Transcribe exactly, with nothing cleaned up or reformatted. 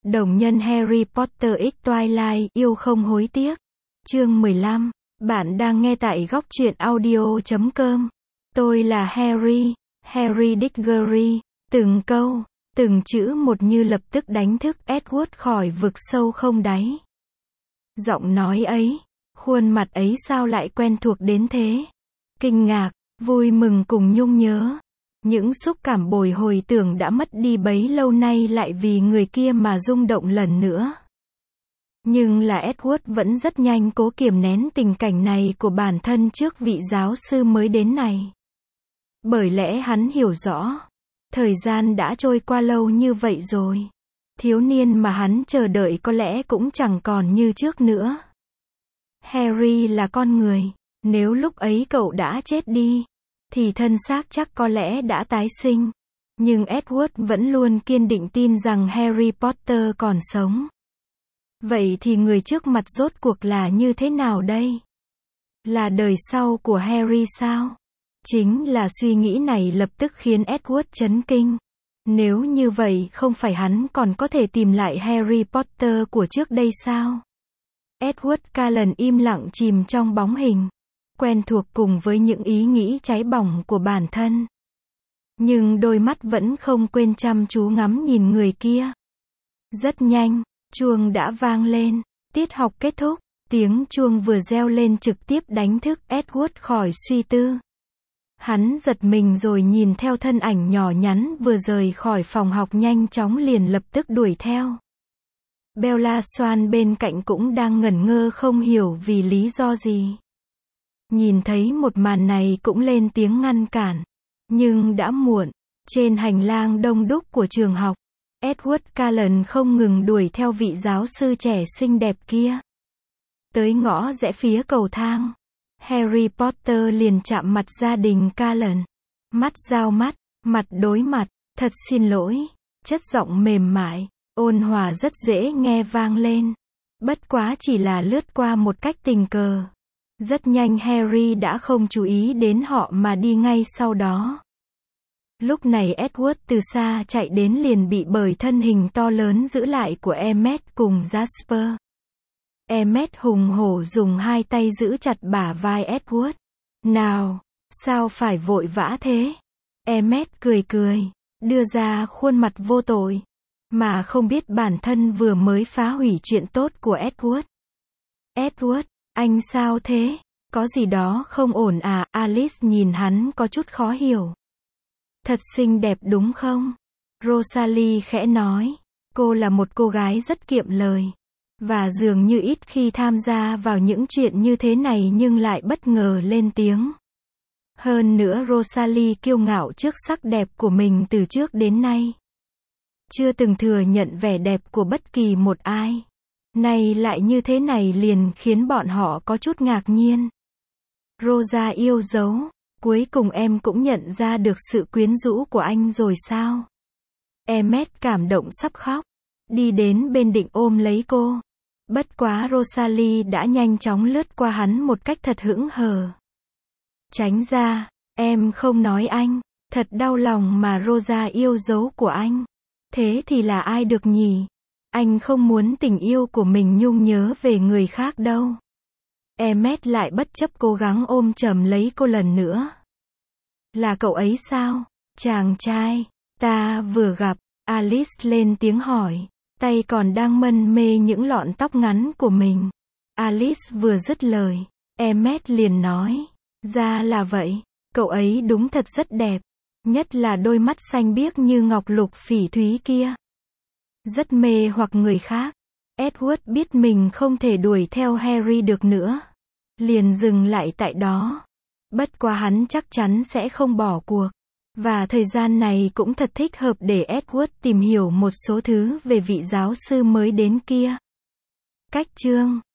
Đồng nhân Harry Potter X Twilight, yêu không hối tiếc. Chương mười lăm. Bạn đang nghe tại góc truyện audio chấm com. Tôi là Harry, Harry Diggory. Từng câu, từng chữ một như lập tức đánh thức Edward khỏi vực sâu không đáy. Giọng nói ấy, khuôn mặt ấy sao lại quen thuộc đến thế? Kinh ngạc, vui mừng cùng nhung nhớ. Những xúc cảm bồi hồi tưởng đã mất đi bấy lâu nay lại vì người kia mà rung động lần nữa. Nhưng là Edward vẫn rất nhanh cố kiềm nén tình cảnh này của bản thân trước vị giáo sư mới đến này. Bởi lẽ hắn hiểu rõ, thời gian đã trôi qua lâu như vậy rồi. Thiếu niên mà hắn chờ đợi có lẽ cũng chẳng còn như trước nữa. Harry là con người, nếu lúc ấy cậu đã chết đi, thì thân xác chắc có lẽ đã tái sinh. Nhưng Edward vẫn luôn kiên định tin rằng Harry Potter còn sống. Vậy thì người trước mặt rốt cuộc là như thế nào đây? Là đời sau của Harry sao? Chính là suy nghĩ này lập tức khiến Edward chấn kinh. Nếu như vậy không phải hắn còn có thể tìm lại Harry Potter của trước đây sao? Edward Cullen im lặng chìm trong bóng hình, quen thuộc cùng với những ý nghĩ cháy bỏng của bản thân. Nhưng đôi mắt vẫn không quên chăm chú ngắm nhìn người kia. Rất nhanh, chuông đã vang lên, tiết học kết thúc, tiếng chuông vừa reo lên trực tiếp đánh thức Edward khỏi suy tư. Hắn giật mình rồi nhìn theo thân ảnh nhỏ nhắn vừa rời khỏi phòng học nhanh chóng liền lập tức đuổi theo. Bella Swan bên cạnh cũng đang ngẩn ngơ không hiểu vì lý do gì. Nhìn thấy một màn này cũng lên tiếng ngăn cản. Nhưng đã muộn, trên hành lang đông đúc của trường học, Edward Cullen không ngừng đuổi theo vị giáo sư trẻ xinh đẹp kia. Tới ngõ rẽ phía cầu thang, Harry Potter liền chạm mặt gia đình Cullen. Mắt giao mắt, mặt đối mặt, thật xin lỗi, chất giọng mềm mại, ôn hòa rất dễ nghe vang lên. Bất quá chỉ là lướt qua một cách tình cờ. Rất nhanh Harry đã không chú ý đến họ mà đi ngay sau đó. Lúc này Edward từ xa chạy đến liền bị bởi thân hình to lớn giữ lại của Emmet cùng Jasper. Emmet hùng hổ dùng hai tay giữ chặt bả vai Edward. Nào, sao phải vội vã thế? Emmet cười cười, đưa ra khuôn mặt vô tội, mà không biết bản thân vừa mới phá hủy chuyện tốt của Edward. Edward, anh sao thế? Có gì đó không ổn à? Alice nhìn hắn có chút khó hiểu. Thật xinh đẹp đúng không? Rosalie khẽ nói. Cô là một cô gái rất kiệm lời. Và dường như ít khi tham gia vào những chuyện như thế này nhưng lại bất ngờ lên tiếng. Hơn nữa Rosalie kiêu ngạo trước sắc đẹp của mình từ trước đến nay. Chưa từng thừa nhận vẻ đẹp của bất kỳ một ai. Này lại như thế này liền khiến bọn họ có chút ngạc nhiên. Rosa yêu dấu, cuối cùng em cũng nhận ra được sự quyến rũ của anh rồi sao? Emmet cảm động sắp khóc, đi đến bên định ôm lấy cô. Bất quá Rosalie đã nhanh chóng lướt qua hắn một cách thật hững hờ. Tránh ra, em không nói anh, thật đau lòng mà Rosa yêu dấu của anh. Thế thì là ai được nhỉ? Anh không muốn tình yêu của mình nhung nhớ về người khác đâu. Emmet lại bất chấp cố gắng ôm chầm lấy cô lần nữa. Là cậu ấy sao? Chàng trai, ta vừa gặp, Alice lên tiếng hỏi, tay còn đang mân mê những lọn tóc ngắn của mình. Alice vừa dứt lời, Emmet liền nói, ra là vậy, cậu ấy đúng thật rất đẹp, nhất là đôi mắt xanh biếc như ngọc lục phỉ thúy kia. Rất mê hoặc người khác. Edward biết mình không thể đuổi theo Harry được nữa. Liền dừng lại tại đó. Bất quá hắn chắc chắn sẽ không bỏ cuộc. Và thời gian này cũng thật thích hợp để Edward tìm hiểu một số thứ về vị giáo sư mới đến kia. Cách chương